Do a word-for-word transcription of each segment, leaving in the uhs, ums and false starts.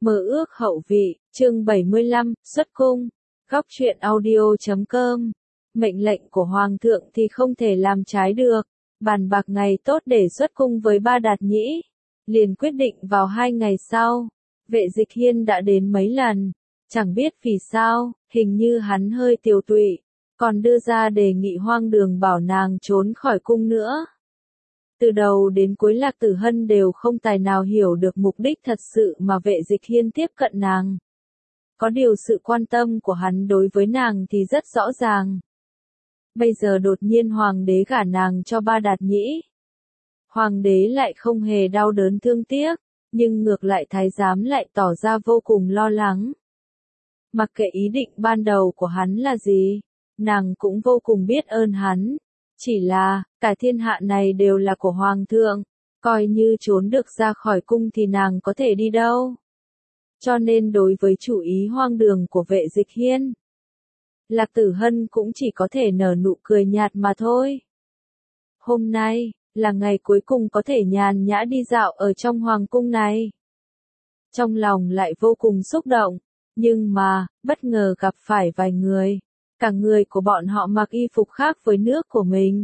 Mơ ước hậu vị, chương bảy mươi lăm, xuất cung. Góc truyện audio chấm com. Mệnh lệnh của Hoàng thượng thì không thể làm trái được. Bàn bạc ngày tốt để xuất cung với Ba Đạt Nhĩ. Liền quyết định vào hai ngày sau. Vệ Dịch Hiên đã đến mấy lần. Chẳng biết vì sao, hình như hắn hơi tiều tụy. Còn đưa ra đề nghị Hoang Đường bảo nàng trốn khỏi cung nữa. Từ đầu đến cuối Lạc Tử Hân đều không tài nào hiểu được mục đích thật sự mà Vệ Dịch Hiên tiếp cận nàng. Có điều sự quan tâm của hắn đối với nàng thì rất rõ ràng. Bây giờ đột nhiên Hoàng đế gả nàng cho Ba Đạt Nhĩ. Hoàng đế lại không hề đau đớn thương tiếc, nhưng ngược lại thái giám lại tỏ ra vô cùng lo lắng. Mặc kệ ý định ban đầu của hắn là gì, nàng cũng vô cùng biết ơn hắn. Chỉ là, cả thiên hạ này đều là của Hoàng thượng, coi như trốn được ra khỏi cung thì nàng có thể đi đâu. Cho nên đối với chủ ý hoang đường của Vệ Dịch Hiên, Lạc Tử Hân cũng chỉ có thể nở nụ cười nhạt mà thôi. Hôm nay, là ngày cuối cùng có thể nhàn nhã đi dạo ở trong hoàng cung này. Trong lòng lại vô cùng xúc động, nhưng mà, bất ngờ gặp phải vài người. Cả người của bọn họ mặc y phục khác với nước của mình.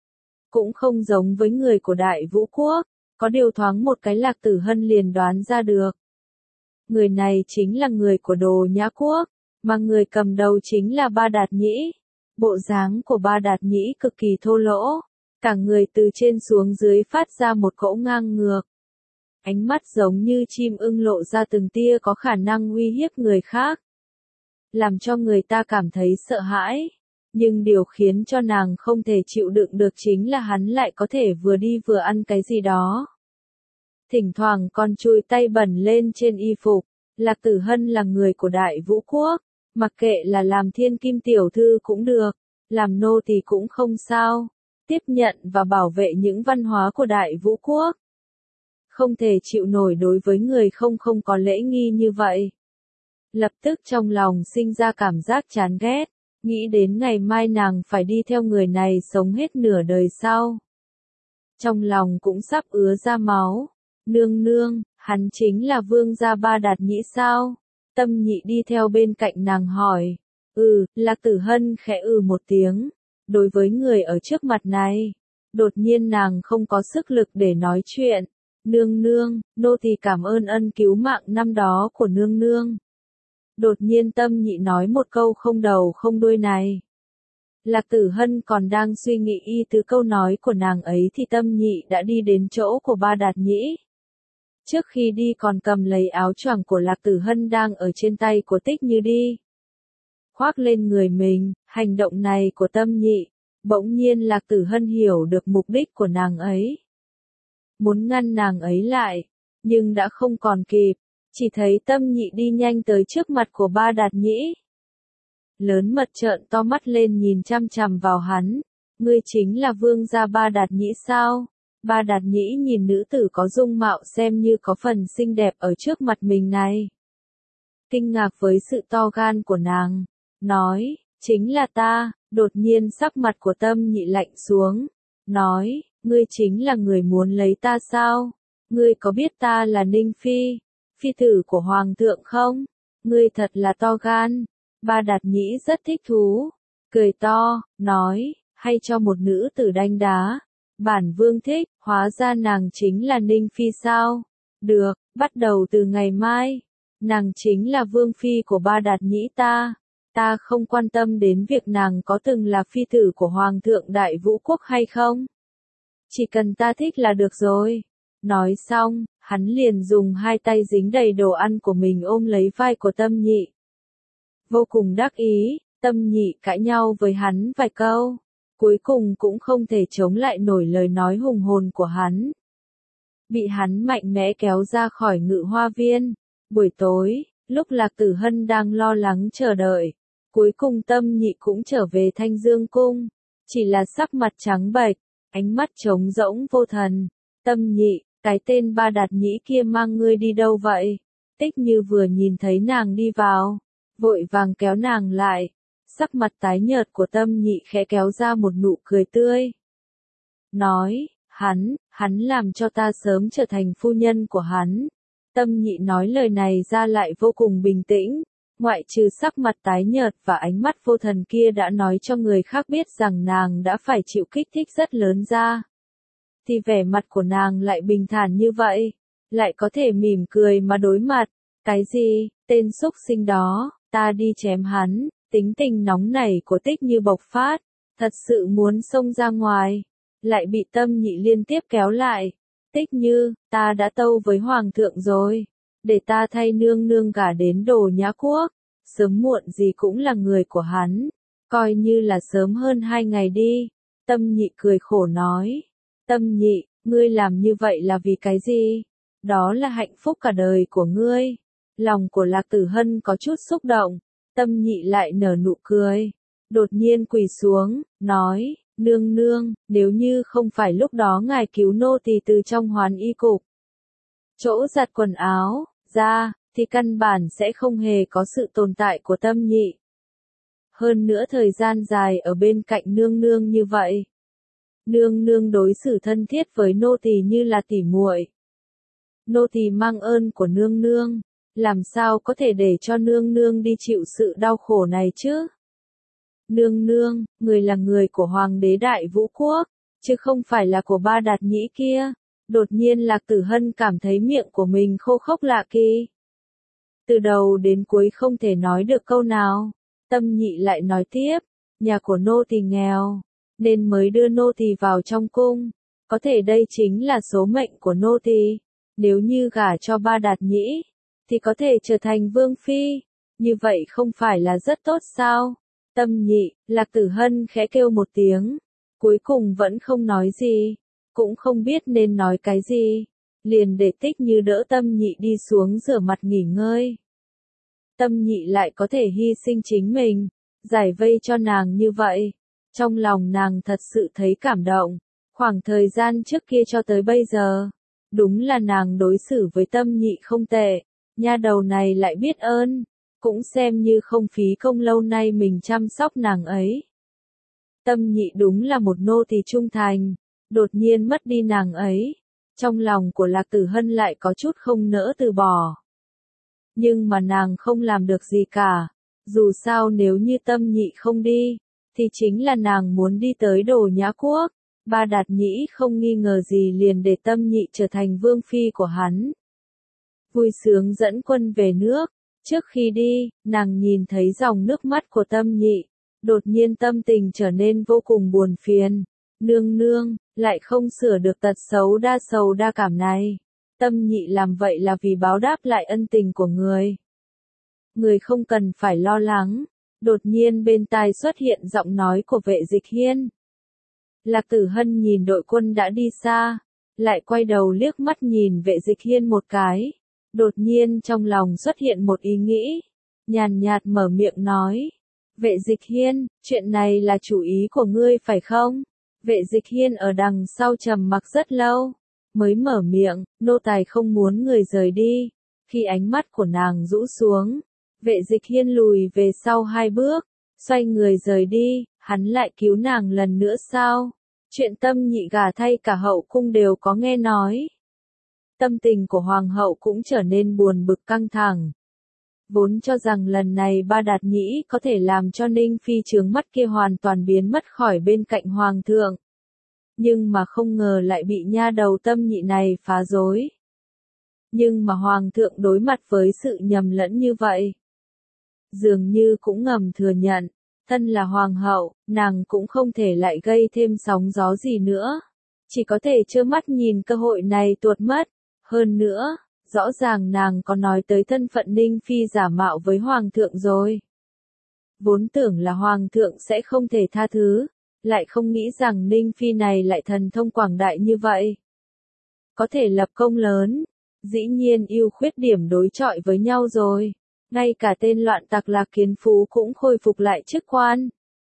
Cũng không giống với người của Đại Vũ Quốc, có điều thoáng một cái Lạc Tử Hân liền đoán ra được. Người này chính là người của Đồ Nhã Quốc, mà người cầm đầu chính là Ba Đạt Nhĩ. Bộ dáng của Ba Đạt Nhĩ cực kỳ thô lỗ, cả người từ trên xuống dưới phát ra một cỗ ngang ngược. Ánh mắt giống như chim ưng lộ ra từng tia có khả năng uy hiếp người khác. Làm cho người ta cảm thấy sợ hãi, nhưng điều khiến cho nàng không thể chịu đựng được chính là hắn lại có thể vừa đi vừa ăn cái gì đó. Thỉnh thoảng còn chùi tay bẩn lên trên y phục. Lạc Tử Hân là người của Đại Vũ Quốc, mặc kệ là làm thiên kim tiểu thư cũng được, làm nô tỳ cũng không sao, tiếp nhận và bảo vệ những văn hóa của Đại Vũ Quốc. Không thể chịu nổi đối với người không không có lễ nghi như vậy. Lập tức trong lòng sinh ra cảm giác chán ghét, nghĩ đến ngày mai nàng phải đi theo người này sống hết nửa đời sau. Trong lòng cũng sắp ứa ra máu. Nương nương, hắn chính là vương gia Ba Đạt Nhĩ sao? Tâm Nhị đi theo bên cạnh nàng hỏi. Ừ, Lạc Tử Hân khẽ ừ một tiếng. Đối với người ở trước mặt này, đột nhiên nàng không có sức lực để nói chuyện. Nương nương, nô tỳ cảm ơn ân cứu mạng năm đó của nương nương. Đột nhiên Tâm Nhị nói một câu không đầu không đuôi này. Lạc Tử Hân còn đang suy nghĩ y từ câu nói của nàng ấy thì Tâm Nhị đã đi đến chỗ của Ba Đạt Nhĩ. Trước khi đi còn cầm lấy áo choàng của Lạc Tử Hân đang ở trên tay của Tích Như đi. Khoác lên người mình, hành động này của Tâm Nhị, bỗng nhiên Lạc Tử Hân hiểu được mục đích của nàng ấy. Muốn ngăn nàng ấy lại, nhưng đã không còn kịp, chỉ thấy Tâm Nhị đi nhanh tới trước mặt của Ba Đạt Nhĩ. Lớn mật trợn to mắt lên nhìn chăm chằm vào hắn, ngươi chính là vương gia Ba Đạt Nhĩ sao? Ba Đạt Nhĩ nhìn nữ tử có dung mạo xem như có phần xinh đẹp ở trước mặt mình này. Kinh ngạc với sự to gan của nàng, nói, chính là ta. Đột nhiên sắc mặt của Tâm Nhị lạnh xuống, nói, ngươi chính là người muốn lấy ta sao? Ngươi có biết ta là Ninh Phi, phi tử của Hoàng thượng không? Ngươi thật là to gan. Ba Đạt Nhĩ rất thích thú, cười to, nói, hay cho một nữ tử đánh đá. Bản vương thích, hóa ra nàng chính là Ninh Phi sao? Được, bắt đầu từ ngày mai, nàng chính là vương phi của Ba Đạt Nhĩ ta. Ta không quan tâm đến việc nàng có từng là phi tử của Hoàng thượng Đại Vũ Quốc hay không. Chỉ cần ta thích là được rồi. Nói xong, hắn liền dùng hai tay dính đầy đồ ăn của mình ôm lấy vai của Tâm Nhị. Vô cùng đắc ý, Tâm Nhị cãi nhau với hắn vài câu. Cuối cùng cũng không thể chống lại nổi lời nói hùng hồn của hắn. Bị hắn mạnh mẽ kéo ra khỏi Ngự Hoa Viên. Buổi tối, lúc Lạc Tử Hân đang lo lắng chờ đợi, cuối cùng Tâm Nhị cũng trở về Thanh Dương Cung. Chỉ là sắc mặt trắng bệch, ánh mắt trống rỗng vô thần. Tâm Nhị, cái tên Ba Đạt Nhĩ kia mang ngươi đi đâu vậy? Tích Như vừa nhìn thấy nàng đi vào, vội vàng kéo nàng lại. Sắc mặt tái nhợt của Tâm Nhị khẽ kéo ra một nụ cười tươi. Nói, hắn, hắn làm cho ta sớm trở thành phu nhân của hắn. Tâm Nhị nói lời này ra lại vô cùng bình tĩnh, ngoại trừ sắc mặt tái nhợt và ánh mắt vô thần kia đã nói cho người khác biết rằng nàng đã phải chịu kích thích rất lớn ra. Thì vẻ mặt của nàng lại bình thản như vậy, lại có thể mỉm cười mà đối mặt. Cái gì, tên xúc sinh đó, ta đi chém hắn, tính tình nóng nảy của Tích Như bộc phát, thật sự muốn xông ra ngoài, lại bị Tâm Nhị liên tiếp kéo lại. Tích Như, ta đã tâu với Hoàng thượng rồi, để ta thay nương nương gả đến Đồ Nhã Quốc, sớm muộn gì cũng là người của hắn, coi như là sớm hơn hai ngày đi. Tâm Nhị cười khổ nói, Tâm Nhị, ngươi làm như vậy là vì cái gì? Đó là hạnh phúc cả đời của ngươi. Lòng của Lạc Tử Hân có chút xúc động, Tâm Nhị lại nở nụ cười, đột nhiên quỳ xuống, nói, nương nương, nếu như không phải lúc đó ngài cứu nô tỳ từ trong Hoán Y cục, chỗ giặt quần áo, ra, thì căn bản sẽ không hề có sự tồn tại của Tâm Nhị. Hơn nữa thời gian dài ở bên cạnh nương nương như vậy, nương nương đối xử thân thiết với nô tỳ như là tỉ muội. Nô tỳ mang ơn của nương nương, làm sao có thể để cho nương nương đi chịu sự đau khổ này chứ? Nương nương, người là người của Hoàng đế Đại Vũ Quốc, chứ không phải là của Ba Đạt Nhĩ kia. Đột nhiên Lạc Tử Hân cảm thấy miệng của mình khô khốc lạ kỳ. Từ đầu đến cuối không thể nói được câu nào. Tâm Nhị lại nói tiếp, nhà của nô tỳ nghèo, nên mới đưa nô tỳ vào trong cung. Có thể đây chính là số mệnh của nô tỳ. Nếu như gả cho Ba Đạt Nhĩ, thì có thể trở thành vương phi. Như vậy không phải là rất tốt sao? Tâm Nhị, Lạc Tử Hân khẽ kêu một tiếng, cuối cùng vẫn không nói gì, cũng không biết nên nói cái gì, liền để Tích Như đỡ Tâm Nhị đi xuống rửa mặt nghỉ ngơi. Tâm Nhị lại có thể hy sinh chính mình, giải vây cho nàng như vậy. Trong lòng nàng thật sự thấy cảm động, khoảng thời gian trước kia cho tới bây giờ, đúng là nàng đối xử với Tâm Nhị không tệ, nha đầu này lại biết ơn. Cũng xem như không phí công lâu nay mình chăm sóc nàng ấy. Tâm Nhị đúng là một nô tỳ trung thành, đột nhiên mất đi nàng ấy, trong lòng của Lạc Tử Hân lại có chút không nỡ từ bỏ. Nhưng mà nàng không làm được gì cả, dù sao nếu như Tâm Nhị không đi, thì chính là nàng muốn đi tới Đồ Nhã Quốc. Ba Đạt Nhĩ không nghi ngờ gì liền để Tâm Nhị trở thành vương phi của hắn. Vui sướng dẫn quân về nước. Trước khi đi, nàng nhìn thấy dòng nước mắt của Tâm Nhị, đột nhiên tâm tình trở nên vô cùng buồn phiền. Nương nương, lại không sửa được tật xấu đa sầu đa cảm này. Tâm Nhị làm vậy là vì báo đáp lại ân tình của người. Người không cần phải lo lắng. Đột nhiên bên tai xuất hiện giọng nói của Vệ Dịch Hiên. Lạc Tử Hân nhìn đội quân đã đi xa, lại quay đầu liếc mắt nhìn Vệ Dịch Hiên một cái. Đột nhiên trong lòng xuất hiện một ý nghĩ, nhàn nhạt mở miệng nói, Vệ Dịch Hiên, chuyện này là chủ ý của ngươi phải không? Vệ Dịch Hiên ở đằng sau trầm mặc rất lâu, mới mở miệng, nô tài không muốn người rời đi. Khi ánh mắt của nàng rũ xuống, Vệ Dịch Hiên lùi về sau hai bước, xoay người rời đi. Hắn lại cứu nàng lần nữa sao? Chuyện Tâm Nhị gả thay cả hậu cung đều có nghe nói. Tâm tình của hoàng hậu cũng trở nên buồn bực căng thẳng. Vốn cho rằng lần này Ba Đạt Nhĩ có thể làm cho Ninh Phi chướng mắt kia hoàn toàn biến mất khỏi bên cạnh hoàng thượng. Nhưng mà không ngờ lại bị nha đầu Tâm Nhị này phá rối. Nhưng mà hoàng thượng đối mặt với sự nhầm lẫn như vậy, dường như cũng ngầm thừa nhận, thân là hoàng hậu, nàng cũng không thể lại gây thêm sóng gió gì nữa. Chỉ có thể trơ mắt nhìn cơ hội này tuột mất. Hơn nữa, rõ ràng nàng có nói tới thân phận Ninh Phi giả mạo với Hoàng thượng rồi. Vốn tưởng là Hoàng thượng sẽ không thể tha thứ, lại không nghĩ rằng Ninh Phi này lại thần thông quảng đại như vậy. Có thể lập công lớn, dĩ nhiên ưu khuyết điểm đối chọi với nhau rồi. Ngay cả tên loạn tặc Lạc Kiến Phú cũng khôi phục lại chức quan.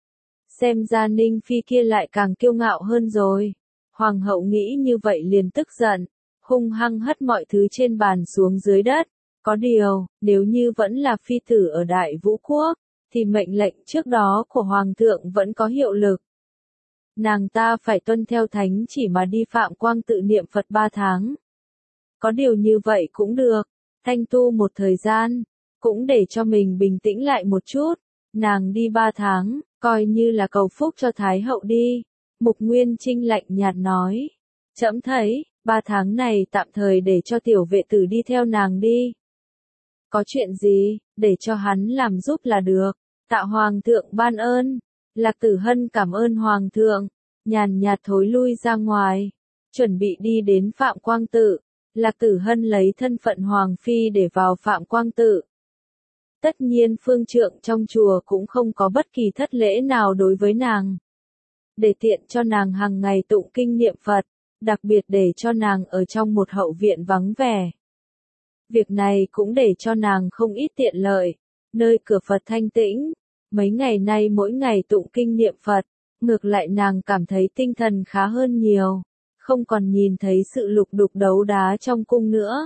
Xem ra Ninh Phi kia lại càng kiêu ngạo hơn rồi. Hoàng hậu nghĩ như vậy liền tức giận, hung hăng hất mọi thứ trên bàn xuống dưới đất. Có điều, nếu như vẫn là phi tử ở Đại Vũ Quốc, thì mệnh lệnh trước đó của Hoàng thượng vẫn có hiệu lực. Nàng ta phải tuân theo thánh chỉ mà đi Phạm Quang tự niệm Phật ba tháng. Có điều như vậy cũng được, thanh tu một thời gian, cũng để cho mình bình tĩnh lại một chút. Nàng đi ba tháng, coi như là cầu phúc cho Thái hậu đi. Mục Nguyên Trinh lạnh nhạt nói. Trẫm thấy, ba tháng này tạm thời để cho tiểu vệ tử đi theo nàng đi. Có chuyện gì, để cho hắn làm giúp là được. Tạ Hoàng thượng ban ơn. Lạc Tử Hân cảm ơn Hoàng thượng. Nhàn nhạt thối lui ra ngoài. Chuẩn bị đi đến Phạm Quang Tự. Lạc Tử Hân lấy thân phận Hoàng Phi để vào Phạm Quang Tự. Tất nhiên phương trượng trong chùa cũng không có bất kỳ thất lễ nào đối với nàng. Để tiện cho nàng hàng ngày tụng kinh niệm Phật, đặc biệt để cho nàng ở trong một hậu viện vắng vẻ. Việc này cũng để cho nàng không ít tiện lợi, nơi cửa Phật thanh tĩnh, mấy ngày nay mỗi ngày tụng kinh niệm Phật, ngược lại nàng cảm thấy tinh thần khá hơn nhiều, không còn nhìn thấy sự lục đục đấu đá trong cung nữa.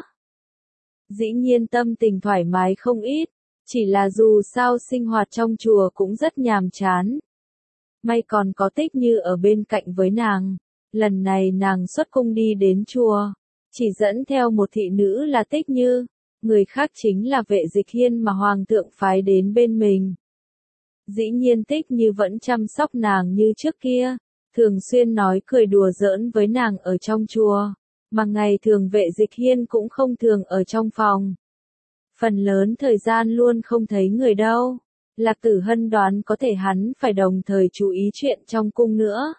Dĩ nhiên tâm tình thoải mái không ít, chỉ là dù sao sinh hoạt trong chùa cũng rất nhàm chán. May còn có Tích Như ở bên cạnh với nàng, lần này nàng xuất cung đi đến chùa, chỉ dẫn theo một thị nữ là Tích Như, người khác chính là Vệ Dịch Hiên mà Hoàng thượng phái đến bên mình. Dĩ nhiên Tích Như vẫn chăm sóc nàng như trước kia, thường xuyên nói cười đùa giỡn với nàng ở trong chùa, mà ngày thường Vệ Dịch Hiên cũng không thường ở trong phòng. Phần lớn thời gian luôn không thấy người đâu. Lạc Tử Hân đoán có thể hắn phải đồng thời chú ý chuyện trong cung nữa.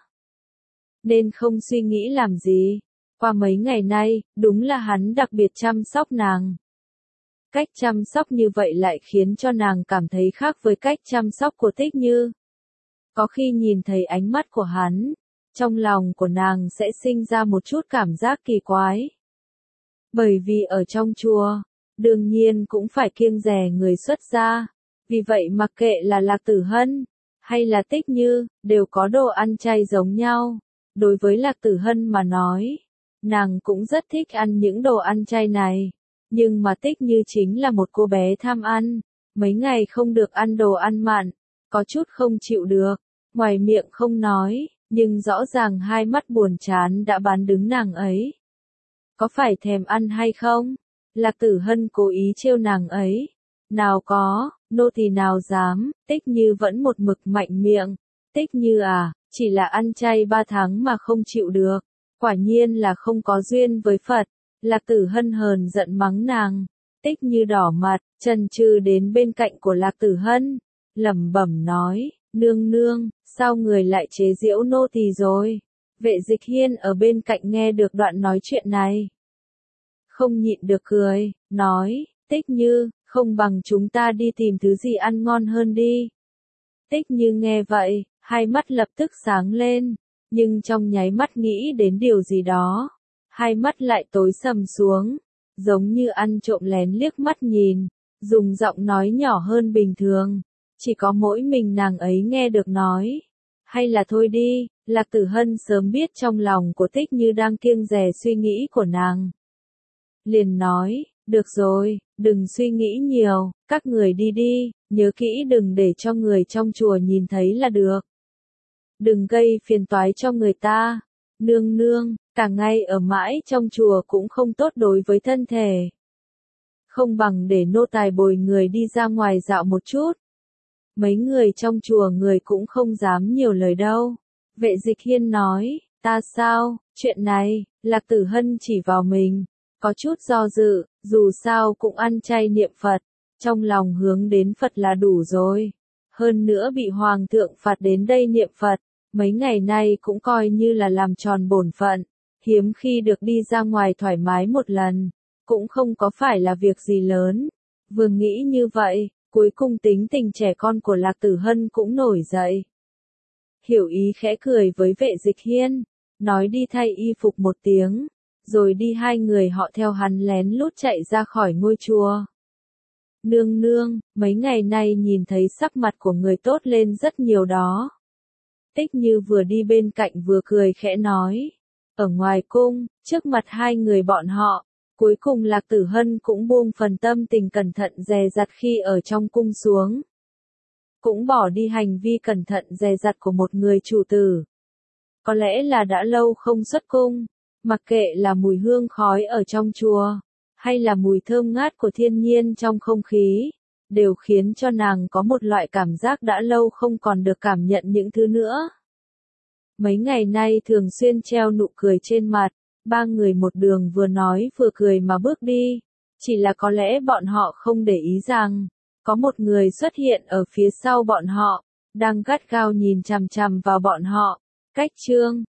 Nên không suy nghĩ làm gì. Qua mấy ngày nay, đúng là hắn đặc biệt chăm sóc nàng. Cách chăm sóc như vậy lại khiến cho nàng cảm thấy khác với cách chăm sóc của Tích Như. Có khi nhìn thấy ánh mắt của hắn, trong lòng của nàng sẽ sinh ra một chút cảm giác kỳ quái. Bởi vì ở trong chùa, đương nhiên cũng phải kiêng dè người xuất gia. Vì vậy mặc kệ là Lạc Tử Hân, hay là Tích Như, đều có đồ ăn chay giống nhau. Đối với Lạc Tử Hân mà nói, nàng cũng rất thích ăn những đồ ăn chay này. Nhưng mà Tích Như chính là một cô bé tham ăn, mấy ngày không được ăn đồ ăn mặn, có chút không chịu được, ngoài miệng không nói, nhưng rõ ràng hai mắt buồn chán đã bán đứng nàng ấy. Có phải thèm ăn hay không? Lạc Tử Hân cố ý trêu nàng ấy. Nào có, nô tỳ nào dám, Tích Như vẫn một mực mạnh miệng. Tích Như à, chỉ là ăn chay ba tháng mà không chịu được. Quả nhiên là không có duyên với Phật. Lạc Tử Hân hờn giận mắng nàng. Tích Như đỏ mặt, chần chừ đến bên cạnh của Lạc Tử Hân. Lẩm bẩm nói, nương nương, sao người lại chế giễu nô tỳ rồi? Vệ Dịch Hiên ở bên cạnh nghe được đoạn nói chuyện này. Không nhịn được cười, nói, Tích Như, không bằng chúng ta đi tìm thứ gì ăn ngon hơn đi. Tích Như nghe vậy, hai mắt lập tức sáng lên, nhưng trong nháy mắt nghĩ đến điều gì đó, hai mắt lại tối sầm xuống, giống như ăn trộm lén liếc mắt nhìn, dùng giọng nói nhỏ hơn bình thường, chỉ có mỗi mình nàng ấy nghe được nói. Hay là thôi đi, Lạc Tử Hân sớm biết trong lòng của Tích Như đang kiêng dè suy nghĩ của nàng. Liền nói, được rồi, đừng suy nghĩ nhiều, các người đi đi, nhớ kỹ đừng để cho người trong chùa nhìn thấy là được. Đừng gây phiền toái cho người ta. Nương nương, cả ngày ở mãi trong chùa cũng không tốt đối với thân thể. Không bằng để nô tài bồi người đi ra ngoài dạo một chút. Mấy người trong chùa người cũng không dám nhiều lời đâu. Vệ Dịch Hiên nói, ta sao, chuyện này, Lạc Tử Hân chỉ vào mình. Có chút do dự, dù sao cũng ăn chay niệm Phật, trong lòng hướng đến Phật là đủ rồi. Hơn nữa bị Hoàng thượng phạt đến đây niệm Phật, mấy ngày nay cũng coi như là làm tròn bổn phận, hiếm khi được đi ra ngoài thoải mái một lần, cũng không có phải là việc gì lớn. Vừa nghĩ như vậy, cuối cùng tính tình trẻ con của Lạc Tử Hân cũng nổi dậy. Hiểu ý khẽ cười với Vệ Dịch Hiên, nói đi thay y phục một tiếng. Rồi đi hai người họ theo hắn lén lút chạy ra khỏi ngôi chùa. Nương nương, mấy ngày nay nhìn thấy sắc mặt của người tốt lên rất nhiều đó. Tích Như vừa đi bên cạnh vừa cười khẽ nói. Ở ngoài cung, trước mặt hai người bọn họ, cuối cùng Lạc Tử Hân cũng buông phần tâm tình cẩn thận dè dặt khi ở trong cung xuống. Cũng bỏ đi hành vi cẩn thận dè dặt của một người chủ tử. Có lẽ là đã lâu không xuất cung. Mặc kệ là mùi hương khói ở trong chùa, hay là mùi thơm ngát của thiên nhiên trong không khí, đều khiến cho nàng có một loại cảm giác đã lâu không còn được cảm nhận những thứ nữa. Mấy ngày nay thường xuyên treo nụ cười trên mặt, ba người một đường vừa nói vừa cười mà bước đi, chỉ là có lẽ bọn họ không để ý rằng, có một người xuất hiện ở phía sau bọn họ, đang gắt gao nhìn chằm chằm vào bọn họ. Cách chương